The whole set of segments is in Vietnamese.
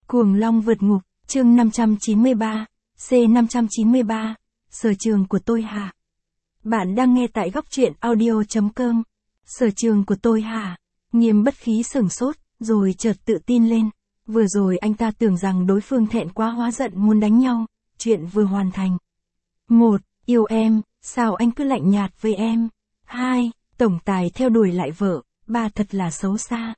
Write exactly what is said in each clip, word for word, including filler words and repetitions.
Cuồng Long vượt ngục, chương năm trăm chín mươi ba, C năm trăm chín mươi ba, sở trường của tôi hả? Bạn đang nghe tại góc truyện audio chấm com. Sở trường của tôi hả? Nghiêm Bất Khí sửng sốt, rồi chợt tự tin lên. Vừa rồi anh ta tưởng rằng đối phương thẹn quá hóa giận muốn đánh nhau, chuyện vừa hoàn thành. Một, yêu em, sao anh cứ lạnh nhạt với em? Hai, tổng tài theo đuổi lại vợ, ba thật là xấu xa.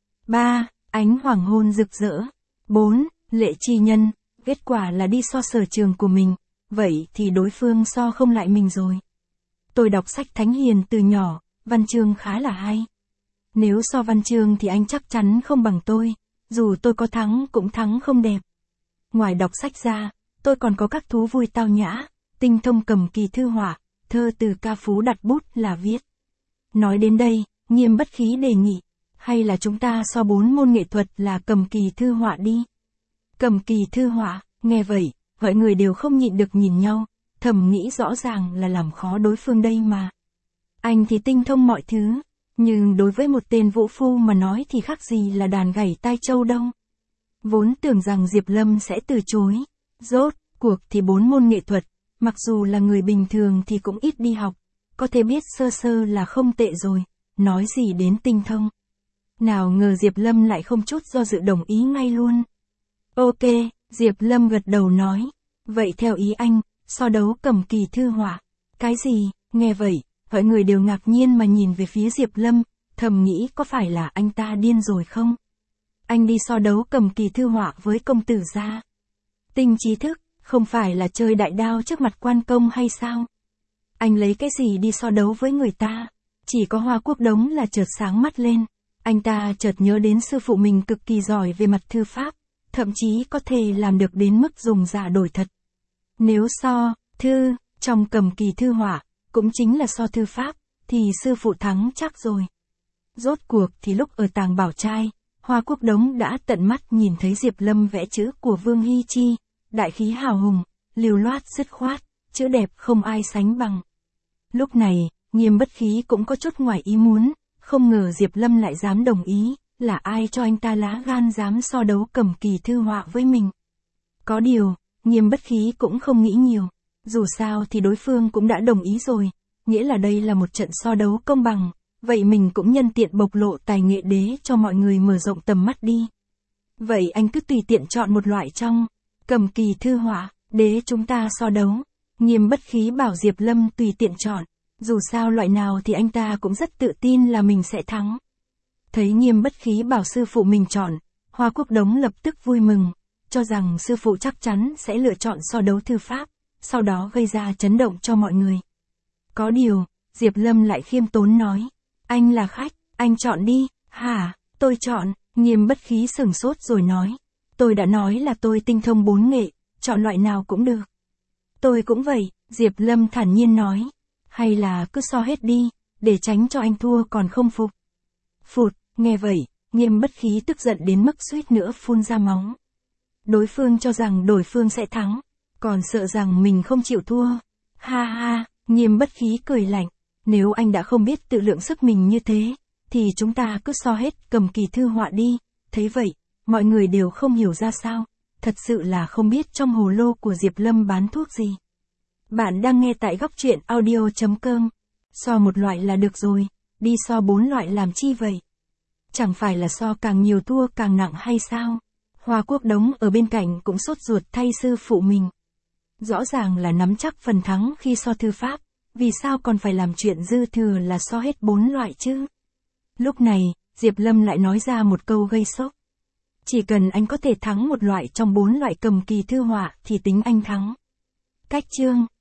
Ba, ánh hoàng hôn rực rỡ. Bốn, lệ chi nhân, kết quả là đi so sở trường của mình, vậy thì đối phương so không lại mình rồi. Tôi đọc sách Thánh Hiền từ nhỏ, văn chương khá là hay. Nếu so văn chương thì anh chắc chắn không bằng tôi, dù tôi có thắng cũng thắng không đẹp. Ngoài đọc sách ra, tôi còn có các thú vui tao nhã, tinh thông cầm kỳ thư họa, thơ từ ca phú đặt bút là viết. Nói đến đây, Nghiêm Bất Khí đề nghị, hay là chúng ta so bốn môn nghệ thuật là cầm kỳ thư họa đi. Cầm kỳ thư họa, nghe vậy, mọi người đều không nhịn được nhìn nhau, thầm nghĩ rõ ràng là làm khó đối phương đây mà. Anh thì tinh thông mọi thứ, nhưng đối với một tên vũ phu mà nói thì khác gì là đàn gảy tai trâu đâu. Vốn tưởng rằng Diệp Lâm sẽ từ chối. Rốt cuộc thì bốn môn nghệ thuật, mặc dù là người bình thường thì cũng ít đi học, có thể biết sơ sơ là không tệ rồi, nói gì đến tinh thông. Nào ngờ Diệp Lâm lại không chút do dự đồng ý ngay luôn. Ok, Diệp Lâm gật đầu nói, vậy theo ý anh, so đấu cầm kỳ thư họa. Cái gì? Nghe vậy, mọi người đều ngạc nhiên mà nhìn về phía Diệp Lâm, thầm nghĩ có phải là anh ta điên rồi không? Anh đi so đấu cầm kỳ thư họa với công tử gia. Tinh trí thức, không phải là chơi đại đao trước mặt quan công hay sao? Anh lấy cái gì đi so đấu với người ta? Chỉ có Hoa Quốc Đống là chợt sáng mắt lên. Anh ta chợt nhớ đến sư phụ mình cực kỳ giỏi về mặt thư pháp, thậm chí có thể làm được đến mức dùng giả đổi thật. Nếu so, thư, trong cầm kỳ thư họa, cũng chính là so thư pháp, thì sư phụ thắng chắc rồi. Rốt cuộc thì lúc ở Tàng Bảo Trai, Hoa Quốc Đống đã tận mắt nhìn thấy Diệp Lâm vẽ chữ của Vương Hy Chi, đại khí hào hùng, liều loát dứt khoát, chữ đẹp không ai sánh bằng. Lúc này, Nghiêm Bất Khí cũng có chút ngoài ý muốn, không ngờ Diệp Lâm lại dám đồng ý, là ai cho anh ta lá gan dám so đấu cầm kỳ thư họa với mình. Có điều, Nghiêm Bất Khí cũng không nghĩ nhiều, dù sao thì đối phương cũng đã đồng ý rồi, nghĩa là đây là một trận so đấu công bằng, vậy mình cũng nhân tiện bộc lộ tài nghệ đế cho mọi người mở rộng tầm mắt đi. Vậy anh cứ tùy tiện chọn một loại trong cầm kỳ thư họa, đế chúng ta so đấu. Nghiêm Bất Khí bảo Diệp Lâm tùy tiện chọn, dù sao loại nào thì anh ta cũng rất tự tin là mình sẽ thắng. Thấy Nghiêm Bất Khí bảo sư phụ mình chọn, Hoa Quốc Đống lập tức vui mừng, cho rằng sư phụ chắc chắn sẽ lựa chọn so đấu thư pháp, sau đó gây ra chấn động cho mọi người. Có điều, Diệp Lâm lại khiêm tốn nói, anh là khách, anh chọn đi. Hả, tôi chọn. Nghiêm Bất Khí sửng sốt rồi nói, tôi đã nói là tôi tinh thông bốn nghệ, chọn loại nào cũng được. Tôi cũng vậy, Diệp Lâm thản nhiên nói, hay là cứ so hết đi, để tránh cho anh thua còn không phục. Phụt, nghe vậy, Nghiêm Bất Khí tức giận đến mức suýt nữa phun ra máu. Đối phương cho rằng đối phương sẽ thắng, còn sợ rằng mình không chịu thua. Ha ha, Nghiêm Bất Khí cười lạnh, nếu anh đã không biết tự lượng sức mình như thế, thì chúng ta cứ so hết cầm kỳ thư họa đi. Thế vậy, mọi người đều không hiểu ra sao, thật sự là không biết trong hồ lô của Diệp Lâm bán thuốc gì. Bạn đang nghe tại góc truyện audio chấm com. So một loại là được rồi, đi so bốn loại làm chi vậy? Chẳng phải là so càng nhiều thua càng nặng hay sao? Hoa Quốc Đống ở bên cạnh cũng sốt ruột thay sư phụ mình. Rõ ràng là nắm chắc phần thắng khi so thư pháp, vì sao còn phải làm chuyện dư thừa là so hết bốn loại chứ? Lúc này, Diệp Lâm lại nói ra một câu gây sốc. Chỉ cần anh có thể thắng một loại trong bốn loại cầm kỳ thư họa thì tính anh thắng. Cách chương